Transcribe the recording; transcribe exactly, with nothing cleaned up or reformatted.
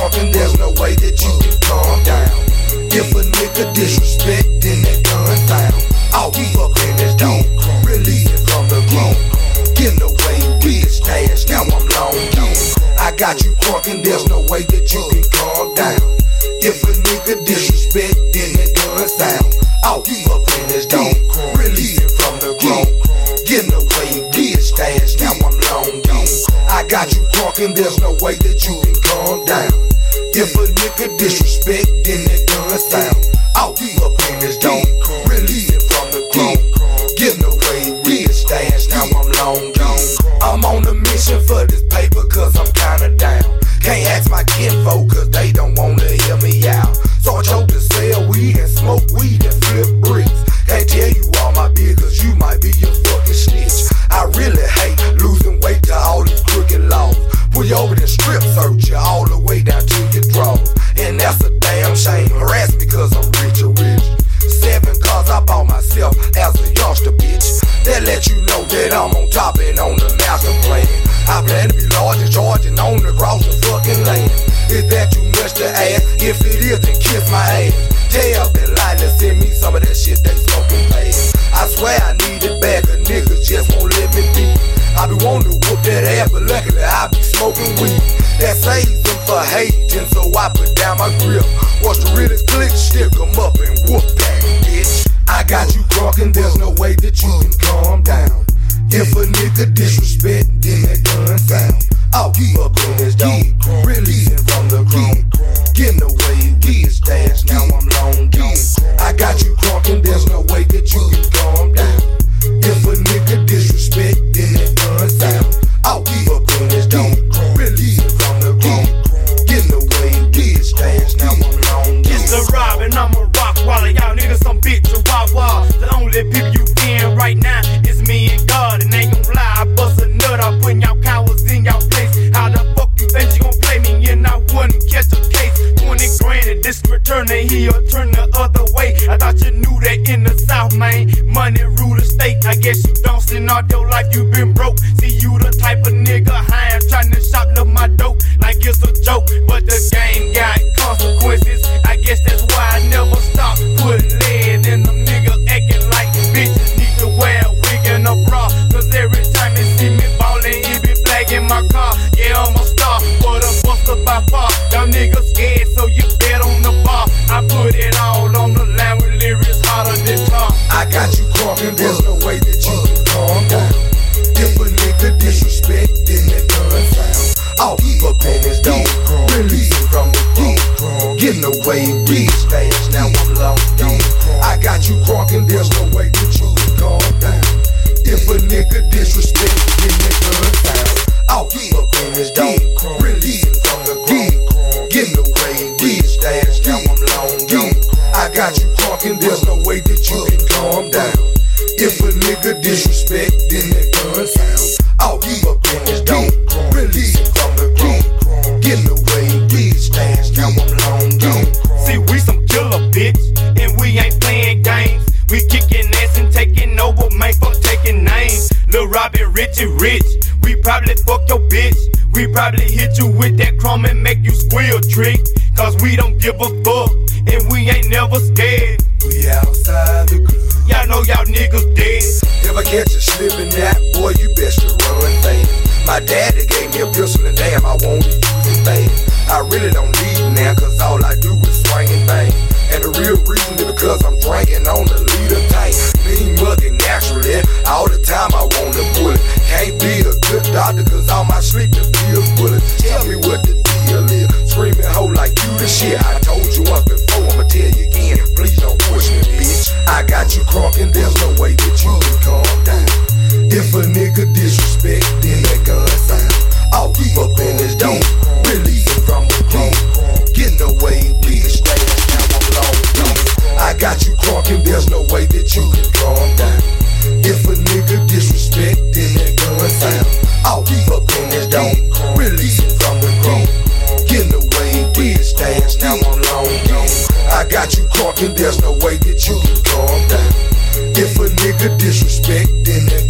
crunk there's no way that you can calm down. If a nigga disrespect, then that gun sound. I'll be up in this dome, release it from the ground. Getting away with his stash, now I'm long gone. I got you crunk and there's no way that you can calm down. If a nigga disrespect, then that gun sound. I'll be up in this dome, release it from the ground. Getting away with his stash, now I'm long gone. I got you crunk and there's no way that you can calm down. If a nigga disrespect, then that gun sound. I'll be up in this dome, release it from the ground. Getting away with his stash, now I'm long gone. I'm on a mission for this paper cause I'm kinda down. Can't ask my kinfolk cause they don't wanna hear me out. So I chose to sell weed and smoke weed and flip bricks. Can't tell you all my business, you might be a fucking snitch. I really hate losing weight to all these crooked laws. Pull you over and strip search you all the way down to your drawers. And that's a damn shame, harass me cause I'm rich or rich. Seven cars I bought myself as a youngster, bitch. That let you know that I'm on top and on the master plan. I plan to be large and charging on the cross the fucking land. Is that too much to ask? If it is, then kiss my ass. Tell that lie to send me some of that shit they smoking fast. I swear I need it back, a nigga just won't let me be. I be wanting to whoop that ass, but luckily I be smoking weed. That saves them for hating, so I put down my grip. Watch the realest click, stick them up and whoop that bitch. I got you drunk and there's no way that you can calm down. If a nigga disrespect, then that gun sound. I'll be up in this dome, releasing from the ground. Getting away with his stash, now I'm long gone. I got you drunk and there's no way that you can calm down. If a nigga disrespect, then that gun sound. I'll be up in this dome, releasing from the ground. Getting away with his stash, now I'm long gone. It's the rob and I'm a rock while y'all niggas some bitch chihuahua. The only people you in right now is me and God. And ain't gon' lie, I bust a nut off putting y'all cowards in y'all place. How the fuck you think you gon' play me and I wouldn't catch a case? twenty grand and this return the heel, turn the other way. I thought you knew that in the South, man. Money rule the state. I guess you bouncing all your life, you been broke. See you the type of nigga high, I'm trying to shop up my dope like it's a joke. But the game got consequences. I guess that's why I never stop putting lead in them niggas acting like bitches need to wear a wig and a bra. Cause every time they see me ballin', it be flagging my car. Yeah, I'm a star, but a buster by far. Y'all niggas scared, so you bet on the bar. I put it all on the line with lyrics hotter than tar. I got you crunk and there's no way that you can calm down. If a nigga disrespect, then that gun sound. I'll be up in his dome, releasing from the ground. Getting away with his stash, now I'm long gone. I got you crunk and there's no way that you can calm down. If a nigga disrespect, then that gun sound. I'll be up in his dome, releasing from the ground. Getting away with his stash, now I'm long gone. I got you crunk and there's no way that you can calm down. If a nigga disrespect, then that gun sound. I'll be up in his dome, releasing from the ground. Getting away with his stash, now I'm long gone. See, we some killer bitch, and we ain't playing games. We kicking ass and taking over, man, fuck taking names. Lil' Robin, Richie Rich, we probably fuck your bitch. We probably hit you with that chrome and make you squeal trick. Cause we don't give a fuck, and we ain't never scared. We outside the club. Y'all know y'all niggas dead. If I catch you slipping that, boy, you best to run fast. My daddy gave me a pistol and damn, I won't use it fast. I really don't need it now, cause all I do is swing and bang. And the real reason is because I'm drinking on the leader tank. Mean mugging naturally, all the time I want a bullet. Can't be a good doctor, cause all my sleep is pills bullets. Tell me what the deal is, screaming hoe like you the shit. I told you once before, I'ma tell you again, please don't push me, bitch. I got you crunk and there's no way that you can calm down. If a nigga disrespect, then that gun sound. I'll be up in his dome, releasing from the ground. Getting away with his stash, now I'm long gone. I got you crunk and there's no way that you can calm down. If a nigga disrespect, then that gun sound. I'll be up in his dome, releasing from the ground. Getting away with his stash, now I'm long gone. I got you crunk and there's no way that you can calm down. If a nigga disrespect, then that